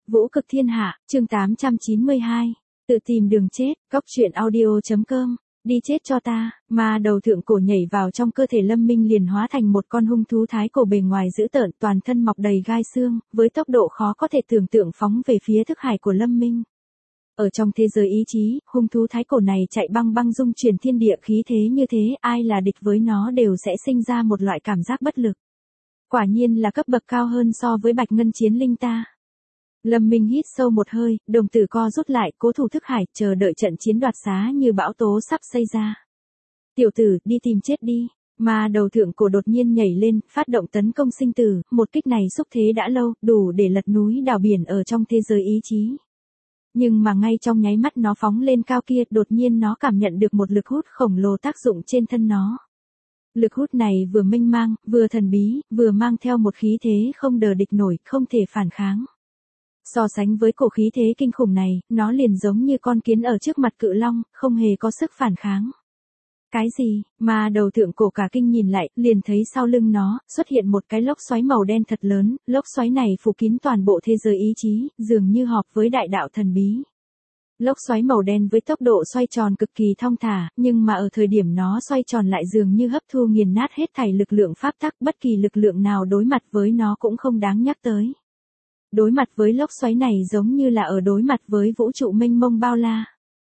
Vũ cực thiên hạ, chương 892. Tự tìm đường chết, Cóc truyện audio.com. Đi chết cho ta, ma đầu thượng cổ nhảy vào trong cơ thể Lâm Minh liền hóa thành một con hung thú thái cổ bề ngoài dữ tợn, toàn thân mọc đầy gai xương, với tốc độ khó có thể tưởng tượng phóng về phía thức hải của Lâm Minh. Ở trong thế giới ý chí, hung thú thái cổ này chạy băng băng dung chuyển thiên địa khí thế như thế, ai là địch với nó đều sẽ sinh ra một loại cảm giác bất lực. Quả nhiên là cấp bậc cao hơn so với Bạch Ngân Chiến Linh ta. Lâm Minh hít sâu một hơi, đồng tử co rút lại, cố thủ thức hải, chờ đợi trận chiến đoạt xá như bão tố sắp xây ra. Tiểu tử, đi tìm chết đi. Ma đầu thượng cổ đột nhiên nhảy lên, phát động tấn công sinh tử, một kích này xúc thế đã lâu, đủ để lật núi đào biển ở trong thế giới ý chí. Nhưng mà ngay trong nháy mắt nó phóng lên cao kia, đột nhiên nó cảm nhận được một lực hút khổng lồ tác dụng trên thân nó. Lực hút này vừa mênh mang, vừa thần bí, vừa mang theo một khí thế không đờ địch nổi, không thể phản kháng. So sánh với cổ khí thế kinh khủng này, nó liền giống như con kiến ở trước mặt cự long, không hề có sức phản kháng. Cái gì? Ma đầu thượng cổ cả kinh nhìn lại, liền thấy sau lưng nó, xuất hiện một cái lốc xoáy màu đen thật lớn, lốc xoáy này phủ kín toàn bộ thế giới ý chí, dường như họp với đại đạo thần bí. Lốc xoáy màu đen với tốc độ xoay tròn cực kỳ thong thả, nhưng mà ở thời điểm nó xoay tròn lại dường như hấp thu nghiền nát hết thảy lực lượng pháp tắc, bất kỳ lực lượng nào đối mặt với nó cũng không đáng nhắc tới. Đối mặt với lốc xoáy này giống như là ở đối mặt với vũ trụ mênh mông bao la.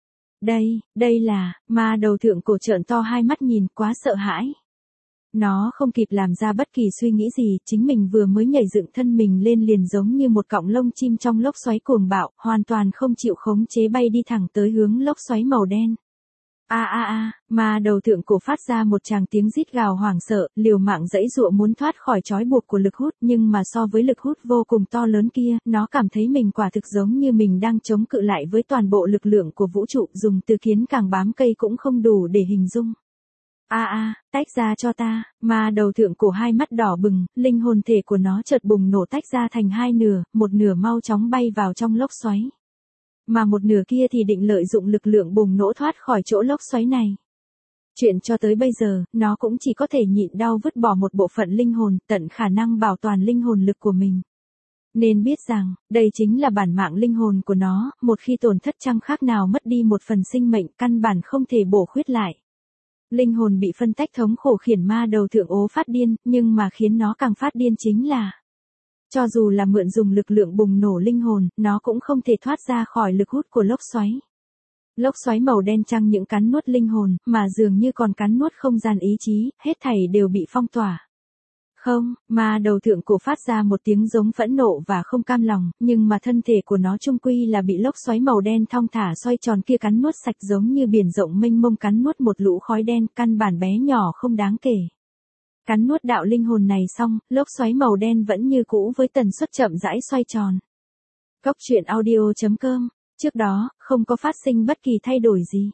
Đây là, ma đầu thượng cổ trợn to hai mắt nhìn, quá sợ hãi. Nó không kịp làm ra bất kỳ suy nghĩ gì, chính mình vừa mới nhảy dựng thân mình lên liền giống như một cọng lông chim trong lốc xoáy cuồng bạo, hoàn toàn không chịu khống chế bay đi thẳng tới hướng lốc xoáy màu đen. Ma đầu thượng cổ phát ra một tràng tiếng rít gào hoảng sợ, liều mạng giãy giụa muốn thoát khỏi trói buộc của lực hút, nhưng mà so với lực hút vô cùng to lớn kia, nó cảm thấy mình quả thực giống như mình đang chống cự lại với toàn bộ lực lượng của vũ trụ, dùng từ kiến càng bám cây cũng không đủ để hình dung. Tách ra cho ta, ma đầu thượng cổ hai mắt đỏ bừng, linh hồn thể của nó chợt bùng nổ tách ra thành hai nửa, một nửa mau chóng bay vào trong lốc xoáy. Mà một nửa kia thì định lợi dụng lực lượng bùng nổ thoát khỏi chỗ lốc xoáy này. Chuyện cho tới bây giờ, nó cũng chỉ có thể nhịn đau vứt bỏ một bộ phận linh hồn, tận khả năng bảo toàn linh hồn lực của mình. Nên biết rằng, đây chính là bản mạng linh hồn của nó, một khi tổn thất chẳng khác nào mất đi một phần sinh mệnh, căn bản không thể bổ khuyết lại. Linh hồn bị phân tách thống khổ khiến ma đầu thượng ố phát điên, nhưng mà khiến nó càng phát điên chính là cho dù là mượn dùng lực lượng bùng nổ linh hồn, nó cũng không thể thoát ra khỏi lực hút của lốc xoáy. Lốc xoáy màu đen chẳng những cắn nuốt linh hồn, mà dường như còn cắn nuốt không gian ý chí, hết thảy đều bị phong tỏa. Không, ma đầu thượng cổ phát ra một tiếng giống phẫn nộ và không cam lòng, nhưng mà thân thể của nó chung quy là bị lốc xoáy màu đen thong thả xoay tròn kia cắn nuốt sạch, giống như biển rộng mênh mông cắn nuốt một lũ khói đen, căn bản bé nhỏ không đáng kể. Cắn nuốt đạo linh hồn này xong, lốc xoáy màu đen vẫn như cũ với tần suất chậm rãi xoay tròn. Cóc truyện audio.com, trước đó, không có phát sinh bất kỳ thay đổi gì.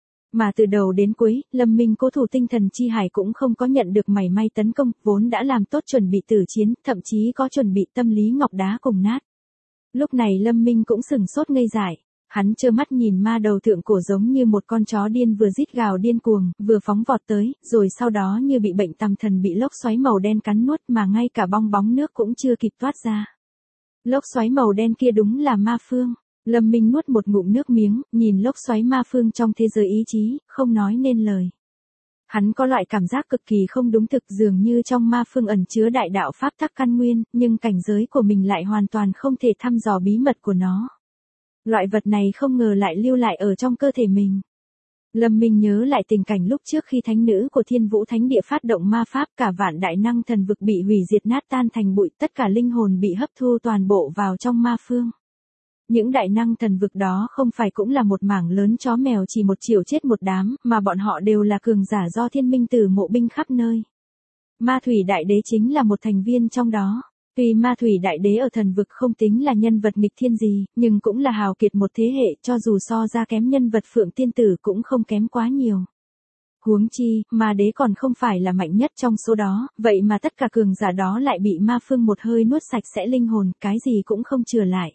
Mà từ đầu đến cuối, Lâm Minh cố thủ tinh thần chi hải cũng không có nhận được mảy may tấn công, vốn đã làm tốt chuẩn bị tử chiến, thậm chí có chuẩn bị tâm lý ngọc đá cùng nát. Lúc này Lâm Minh cũng sửng sốt ngây dại. Hắn trơ mắt nhìn ma đầu thượng cổ giống như một con chó điên vừa rít gào điên cuồng, vừa phóng vọt tới, rồi sau đó như bị bệnh tầm thần bị lốc xoáy màu đen cắn nuốt mà ngay cả bong bóng nước cũng chưa kịp toát ra. Lốc xoáy màu đen kia đúng là ma phương. Lâm Minh nuốt một ngụm nước miếng, nhìn lốc xoáy ma phương trong thế giới ý chí, không nói nên lời. Hắn có loại cảm giác cực kỳ không đúng thực, dường như trong ma phương ẩn chứa đại đạo pháp tắc căn nguyên, nhưng cảnh giới của mình lại hoàn toàn không thể thăm dò bí mật của nó. Loại vật này không ngờ lại lưu lại ở trong cơ thể mình. Lâm Minh nhớ lại tình cảnh lúc trước khi thánh nữ của Thiên Vũ Thánh Địa phát động ma pháp, cả vạn đại năng thần vực bị hủy diệt nát tan thành bụi, tất cả linh hồn bị hấp thu toàn bộ vào trong ma phương. Những đại năng thần vực đó không phải cũng là một mảng lớn chó mèo chỉ một chiều chết một đám, mà bọn họ đều là cường giả do Thiên Minh Tử mộ binh khắp nơi. Ma Thủy Đại Đế chính là một thành viên trong đó. Tuy Ma Thủy Đại Đế ở thần vực không tính là nhân vật nghịch thiên gì, nhưng cũng là hào kiệt một thế hệ, cho dù so ra kém nhân vật Phượng Tiên Tử cũng không kém quá nhiều. Huống chi, Ma Đế còn không phải là mạnh nhất trong số đó, vậy mà tất cả cường giả đó lại bị ma phương một hơi nuốt sạch sẽ linh hồn, cái gì cũng không chừa lại.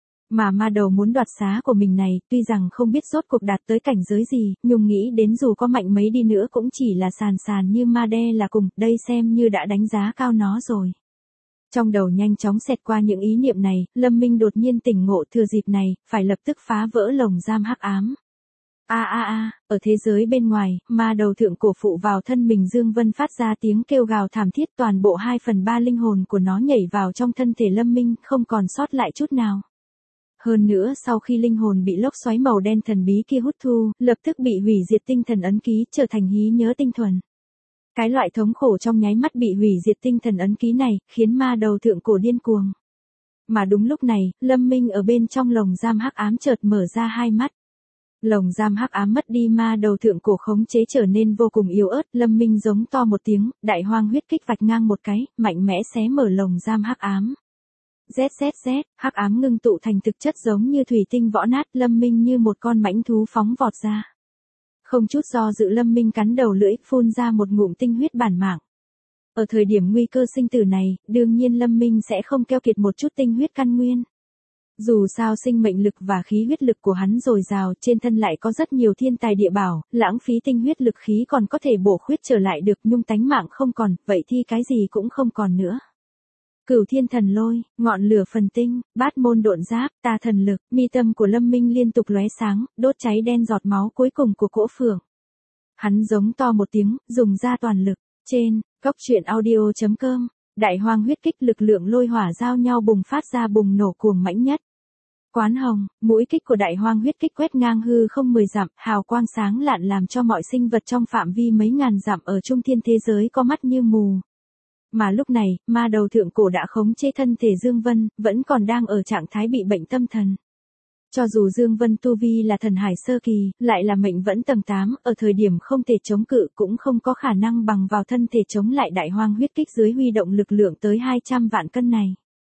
Mà ma đầu muốn đoạt xá của mình này, tuy rằng không biết rốt cuộc đạt tới cảnh giới gì, nhưng nghĩ đến dù có mạnh mấy đi nữa cũng chỉ là sàn như ma đe là cùng, đây xem như đã đánh giá cao nó rồi. Trong đầu nhanh chóng xẹt qua những ý niệm này, Lâm Minh đột nhiên tỉnh ngộ thừa dịp này, phải lập tức phá vỡ lồng giam hắc ám. Ở thế giới bên ngoài, ma đầu thượng cổ phụ vào thân mình Dương Vân phát ra tiếng kêu gào thảm thiết, toàn bộ 2/3 linh hồn của nó nhảy vào trong thân thể Lâm Minh, không còn sót lại chút nào. Hơn nữa sau khi linh hồn bị lốc xoáy màu đen thần bí kia hút thu, lập tức bị hủy diệt tinh thần ấn ký, trở thành hí nhớ tinh thuần. Cái loại thống khổ trong nháy mắt bị hủy diệt tinh thần ấn ký này, khiến ma đầu thượng cổ điên cuồng. Mà đúng lúc này, Lâm Minh ở bên trong lồng giam hắc ám chợt mở ra hai mắt. Lồng giam hắc ám mất đi ma đầu thượng cổ khống chế trở nên vô cùng yếu ớt, Lâm Minh giống to một tiếng, đại hoang huyết kích vạch ngang một cái, mạnh mẽ xé mở lồng giam hắc ám. ZZZ, hắc ám ngưng tụ thành thực chất giống như thủy tinh vỡ nát, Lâm Minh như một con mãnh thú phóng vọt ra. Không chút do dự Lâm Minh cắn đầu lưỡi, phun ra một ngụm tinh huyết bản mạng. Ở thời điểm nguy cơ sinh tử này, đương nhiên Lâm Minh sẽ không keo kiệt một chút tinh huyết căn nguyên. Dù sao sinh mệnh lực và khí huyết lực của hắn dồi dào, trên thân lại có rất nhiều thiên tài địa bảo, lãng phí tinh huyết lực khí còn có thể bổ khuyết trở lại được, nhung tánh mạng không còn, vậy thì cái gì cũng không còn nữa. Cửu thiên thần lôi, ngọn lửa phần tinh, bát môn độn giáp, tà thần lực, mi tâm của Lâm Minh liên tục lóe sáng, đốt cháy đen giọt máu cuối cùng của cỗ phượng. Hắn giống to một tiếng, dùng ra toàn lực. Trên, goctruyện.audio.com, đại hoang huyết kích lực lượng lôi hỏa giao nhau bùng phát ra bùng nổ cuồng mãnh nhất. Quán hồng, mũi kích của đại hoang huyết kích quét ngang hư không 10 dặm, hào quang sáng lạn làm cho mọi sinh vật trong phạm vi mấy ngàn dặm ở trung thiên thế giới có mắt như mù. Mà lúc này, ma đầu thượng cổ đã khống chế thân thể Dương Vân, vẫn còn đang ở trạng thái bị bệnh tâm thần. Cho dù Dương Vân tu vi là thần hải sơ kỳ, lại là mệnh vẫn tầng 8, ở thời điểm không thể chống cự cũng không có khả năng bằng vào thân thể chống lại đại hoang huyết kích dưới huy động lực lượng tới 200 vạn cân này.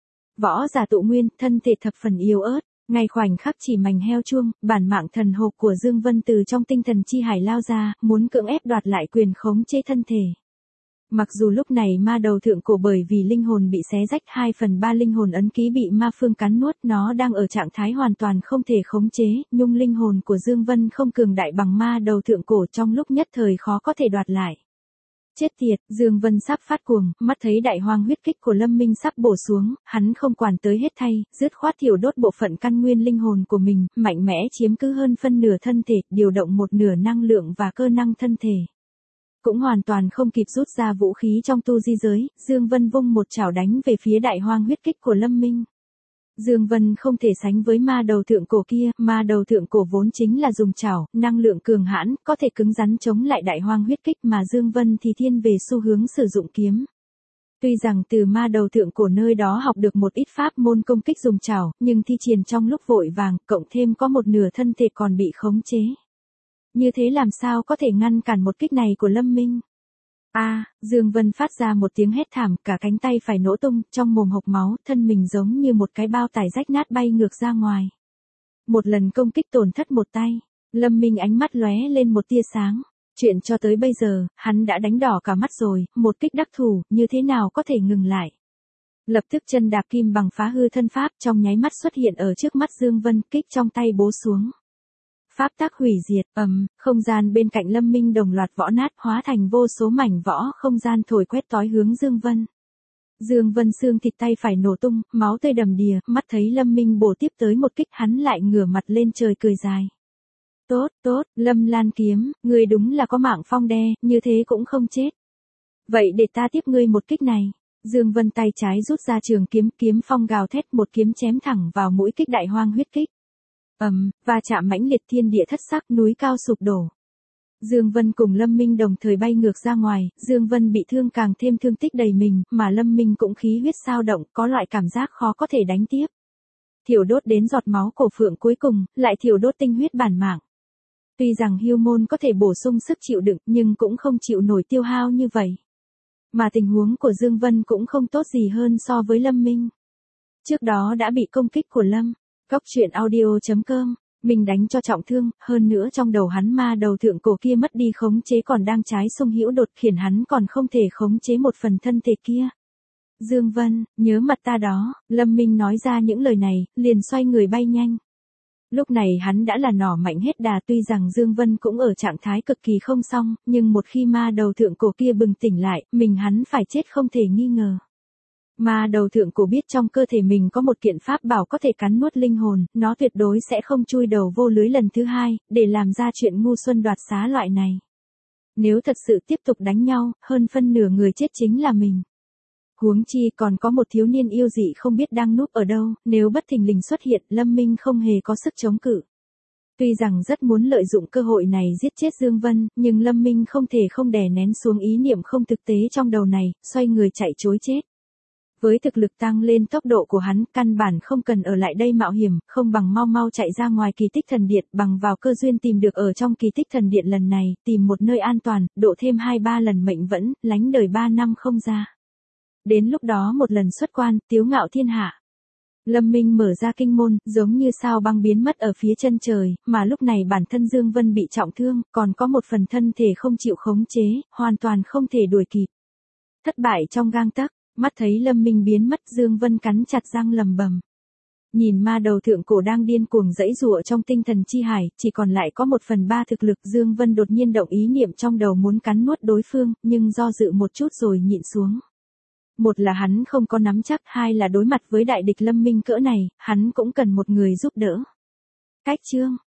Võ giả tụ nguyên, thân thể thập phần yếu ớt, ngay khoảnh khắc chỉ mảnh heo chuông, bản mạng thần hộp của Dương Vân từ trong tinh thần chi hải lao ra, muốn cưỡng ép đoạt lại quyền khống chế thân thể. Mặc dù lúc này ma đầu thượng cổ bởi vì linh hồn bị xé rách 2/3 linh hồn ấn ký bị ma phương cắn nuốt, nó đang ở trạng thái hoàn toàn không thể khống chế, nhung linh hồn của Dương Vân không cường đại bằng ma đầu thượng cổ, trong lúc nhất thời khó có thể đoạt lại. Chết tiệt, Dương Vân sắp phát cuồng, mắt thấy đại hoang huyết kích của Lâm Minh sắp bổ xuống, hắn không quản tới hết thay, dứt khoát thiểu đốt bộ phận căn nguyên linh hồn của mình, mạnh mẽ chiếm cứ hơn phân nửa thân thể, điều động một nửa năng lượng và cơ năng thân thể. Cũng hoàn toàn không kịp rút ra vũ khí trong tu di giới, Dương Vân vung một chảo đánh về phía đại hoang huyết kích của Lâm Minh. Dương Vân không thể sánh với ma đầu thượng cổ kia, ma đầu thượng cổ vốn chính là dùng chảo, năng lượng cường hãn, có thể cứng rắn chống lại đại hoang huyết kích, mà Dương Vân thì thiên về xu hướng sử dụng kiếm. Tuy rằng từ ma đầu thượng cổ nơi đó học được một ít pháp môn công kích dùng chảo, nhưng thi triển trong lúc vội vàng, cộng thêm có một nửa thân thể còn bị khống chế. Như thế làm sao có thể ngăn cản một kích này của Lâm Minh? Dương Vân phát ra một tiếng hét thảm, cả cánh tay phải nổ tung, trong mồm hộc máu, thân mình giống như một cái bao tải rách nát bay ngược ra ngoài. Một lần công kích tổn thất một tay, Lâm Minh ánh mắt lóe lên một tia sáng. Chuyện cho tới bây giờ, hắn đã đánh đỏ cả mắt rồi, một kích đắc thủ, như thế nào có thể ngừng lại? Lập tức chân đạp kim bằng phá hư thân pháp, trong nháy mắt xuất hiện ở trước mắt Dương Vân, kích trong tay bố xuống. Pháp tắc hủy diệt, không gian bên cạnh Lâm Minh đồng loạt vỡ nát, hóa thành vô số mảnh vỡ không gian thổi quét tói hướng Dương Vân. Dương Vân xương thịt tay phải nổ tung, máu tươi đầm đìa, mắt thấy Lâm Minh bổ tiếp tới một kích, hắn lại ngửa mặt lên trời cười dài. Tốt, Lâm Lan kiếm, ngươi đúng là có mạng phong đe, như thế cũng không chết. Vậy để ta tiếp ngươi một kích này. Dương Vân tay trái rút ra trường kiếm, kiếm phong gào thét, một kiếm chém thẳng vào mũi kích đại hoang huyết kích. Va chạm mãnh liệt, thiên địa thất sắc, núi cao sụp đổ. Dương Vân cùng Lâm Minh đồng thời bay ngược ra ngoài, Dương Vân bị thương càng thêm thương tích đầy mình, mà Lâm Minh cũng khí huyết dao động, có loại cảm giác khó có thể đánh tiếp. Thiểu đốt đến giọt máu cổ phượng cuối cùng, lại thiểu đốt tinh huyết bản mạng. Tuy rằng hưu môn có thể bổ sung sức chịu đựng, nhưng cũng không chịu nổi tiêu hao như vậy. Mà tình huống của Dương Vân cũng không tốt gì hơn so với Lâm Minh. Trước đó đã bị công kích của goctruyện.audio.com, mình đánh cho trọng thương, hơn nữa trong đầu hắn ma đầu thượng cổ kia mất đi khống chế còn đang trái xung hữu đột, khiến hắn còn không thể khống chế một phần thân thể kia. Dương Vân, nhớ mặt ta đó, Lâm Minh nói ra những lời này, liền xoay người bay nhanh. Lúc này hắn đã là nỏ mạnh hết đà, tuy rằng Dương Vân cũng ở trạng thái cực kỳ không xong, nhưng một khi ma đầu thượng cổ kia bừng tỉnh lại, mình hắn phải chết không thể nghi ngờ. Mà đầu thượng cổ biết trong cơ thể mình có một kiện pháp bảo có thể cắn nuốt linh hồn, nó tuyệt đối sẽ không chui đầu vô lưới lần thứ hai, để làm ra chuyện ngu xuân đoạt xá loại này. Nếu thật sự tiếp tục đánh nhau, hơn phân nửa người chết chính là mình. Huống chi còn có một thiếu niên yêu dị không biết đang núp ở đâu, nếu bất thình lình xuất hiện, Lâm Minh không hề có sức chống cự. Tuy rằng rất muốn lợi dụng cơ hội này giết chết Dương Vân, nhưng Lâm Minh không thể không đè nén xuống ý niệm không thực tế trong đầu này, xoay người chạy trối chết. Với thực lực tăng lên tốc độ của hắn, căn bản không cần ở lại đây mạo hiểm, không bằng mau mau chạy ra ngoài kỳ tích thần điện, bằng vào cơ duyên tìm được ở trong kỳ tích thần điện lần này, tìm một nơi an toàn, độ thêm 2-3 lần mệnh vẫn, lánh đời 3 năm không ra. Đến lúc đó một lần xuất quan, tiếu ngạo thiên hạ. Lâm Minh mở ra kinh môn, giống như sao băng biến mất ở phía chân trời, mà lúc này bản thân Dương Vân bị trọng thương, còn có một phần thân thể không chịu khống chế, hoàn toàn không thể đuổi kịp. Thất bại trong gang tấc, mắt thấy Lâm Minh biến mất, Dương Vân cắn chặt răng lầm bầm. Nhìn ma đầu thượng cổ đang điên cuồng giãy giụa trong tinh thần chi hải, chỉ còn lại có 1/3 thực lực, Dương Vân đột nhiên động ý niệm trong đầu muốn cắn nuốt đối phương, nhưng do dự một chút rồi nhịn xuống. Một là hắn không có nắm chắc, hai là đối mặt với đại địch Lâm Minh cỡ này, hắn cũng cần một người giúp đỡ. Cách chương